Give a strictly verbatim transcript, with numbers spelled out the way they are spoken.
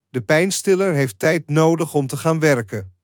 De pijnstiller heeft tijd nodig om te gaan werken.